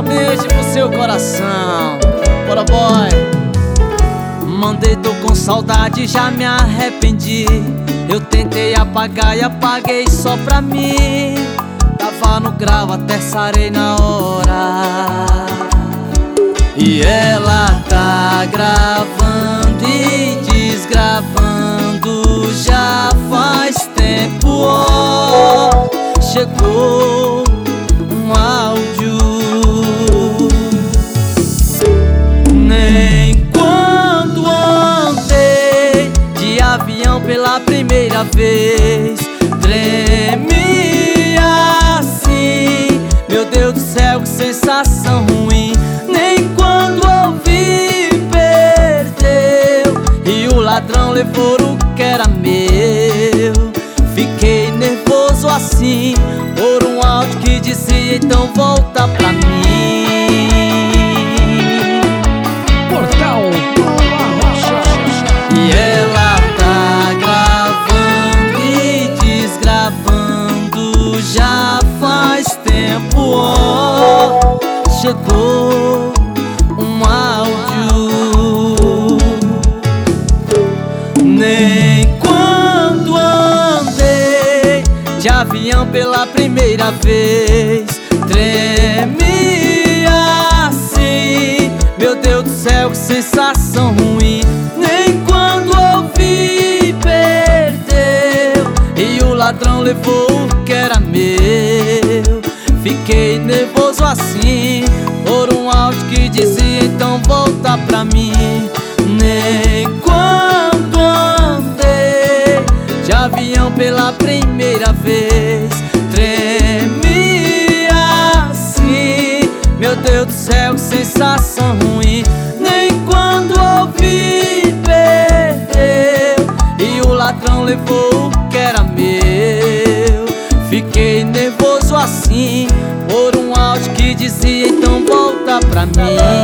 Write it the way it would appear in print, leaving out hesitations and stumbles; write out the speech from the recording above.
diretamente pro seu coração. Bora, boy. Mandei, tô com saudade, já me arrependi. Eu tentei apagar e apaguei só pra mim. Tava no grau, até sarei na hora. E ela tá gravando e desgravando já faz tempo. Oh, chegou um áudio. Nem quando andei de avião pela primeira vez tremi assim. Meu Deus do céu, que sensação ruim. Nem quando ouvi, perdeu e o ladrão levou o que era meu. Fiquei nervoso assim por um áudio que dizia: então volta pra mim. Portal do Arrocha. E ela tá gravando e desgravando já faz tempo. Oh, chegou um áudio. Nem quando andei de avião pela primeira vez tremi assim. Meu Deus do céu, que sensação ruim. Nem quando ouvi, perdeu e o ladrão levou o que era meu. Fiquei nervoso assim por um áudio que dizia: então volta pra mim. Nem quando andei de avião pela primeira vez tremi assim. Meu Deus do céu, que sensação ruim. Nem quando ouvi, perdeu e o ladrão levou o que era meu. Fiquei nervoso assim por um áudio que dizia: então volta pra mim.